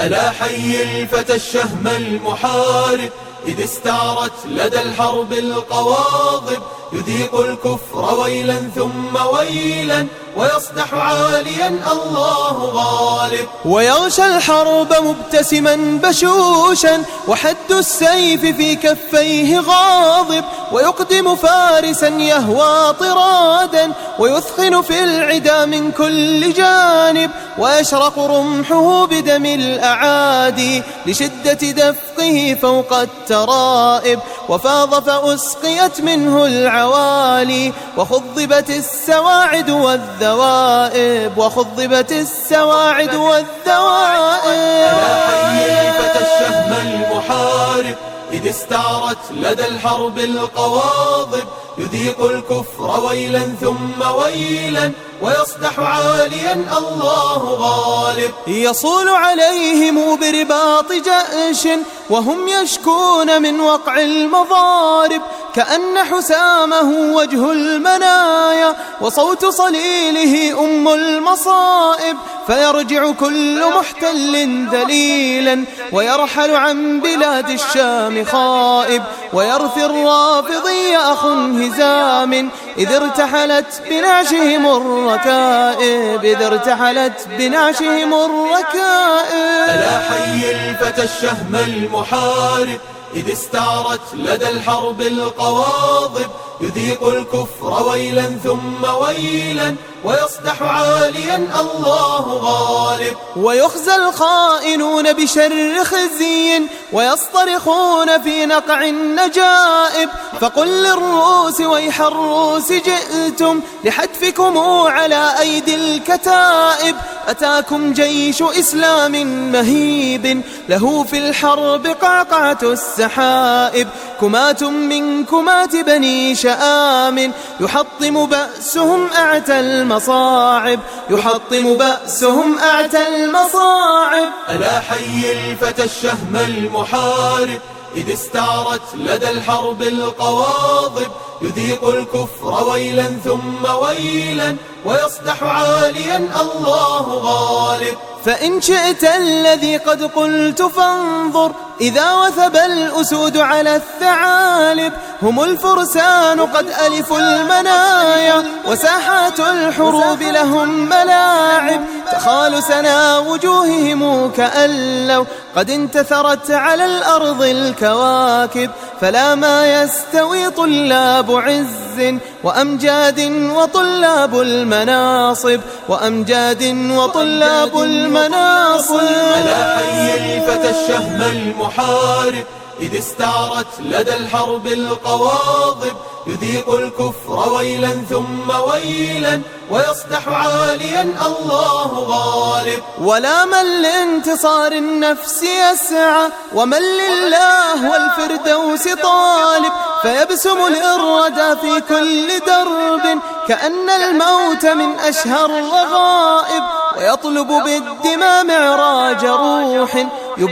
ألا حي الفتى الشهم المحارب إذ استعرت لدى الحرب القواضب يذيق الكفر ويلا ثم ويلا ويصدح عاليا الله غالب ويغشى الحرب مبتسما بشوشا وحد السيف في كفيه غاضب ويقدم فارسا يهوى طرادا ويثخن في العدا من كل جانب ويشرق رمحه بدم الأعادي لشدة دفقه فوق الترائب وفاض فأسقيت منه العوالي وخضبت السواعد والذوائب وخضبت السواعد والذوائب. ألا حي الفتى الشهم المحارب إذ استعرت لدى الحرب القواضب يذيق الكفر ويلا ثم ويلا ويصدح عاليا الله غالب يصول عليهم برباط جأش وهم يشكون من وقع المضارب كأن حسامه وجه المنايا وصوت صليله أم المصائب فيرجع كل محتل ذليلا ويرحل عن بلاد الشام خائب ويرثي الرافضي أخ هزام إذ ارتحلت بنعشهم الركائب إذ ارتحلت بنعشهم الركائب. ألا حي الفتى الشهم المحارب إذ استعرت لدى الحرب القواضب يذيق الكفر ويلا ثم ويلا ويصدح عاليا الله غالب ويخزى الخائنون بشر خزي ويصطرخون في نقع النجائب فقل للروس ويح الروس جئتم لحتفكم على أيدي الكتائب أتاكم جيش إسلام مهيب له في الحرب قعقعة السحائب كمات من كمات بني شآم يحطم بأسهم أعتى المصاعب يحطم بأسهم أعتى المصاعب. ألا حي الفتى الشهم المحارب إذ استعرت لدى الحرب القواضب يذيق الكفر ويلا ثم ويلا ويصدح عاليا الله غالب فإن شئت الذي قد قلت فانظر إذا وثب الأسود على الثعالب هم الفرسان قد ألفوا المنايا وساحات الحروب لهم ملاعب تخال سنا وجوههم كأن لو قد انتثرت على الأرض الكواكب فلا ما يستوي طلاب عز وأمجاد وطلاب المناصب وأمجاد وطلاب المناصب. ألا حي الفتى الشهم المحارب إذ استعرت لدى الحرب القواضب يذيق الكفر ويلا ثم ويلا ويصدح عاليا الله غالب ولا من لانتصار النفس يسعى ومن لله والفردوس طالب فيبسم للردى في كل درب كأن الموت من أشهر الرغائب ويطلب بالدماء معراج روح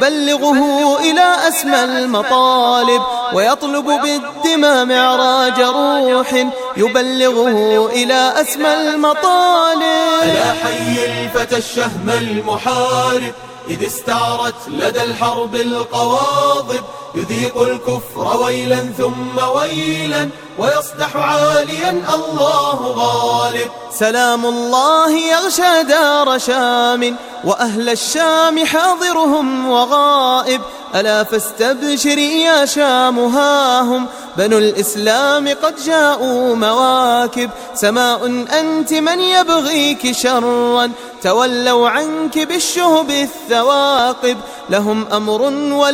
يبلغه إلى أسمى المطالب ويطلب بالدماء معراج روح يبلغه إلى أسمى المطالب. ألا حي الفتى الشهم المحارب إذ استعرت لدى الحرب القواضب يذيق الكفر ويلا ثم ويلا ويصدح عاليا الله غالب سلام الله يغشى دار شام وأهل الشام حاضرهم وغائب ألا فاستبشري يا شام هاهم بنو الإسلام قد جاءوا مواكب سماء أنت من يبغيك شرا تولوا عنك بالشهب الثواقب لهم أمر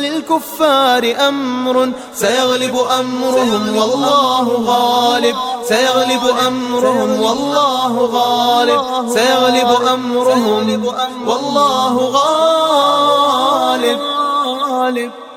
وللكفار أمر سيغلب أمرهم والله غالب سيغلب أمرهم والله غالب سيغلب أمرهم والله غالب.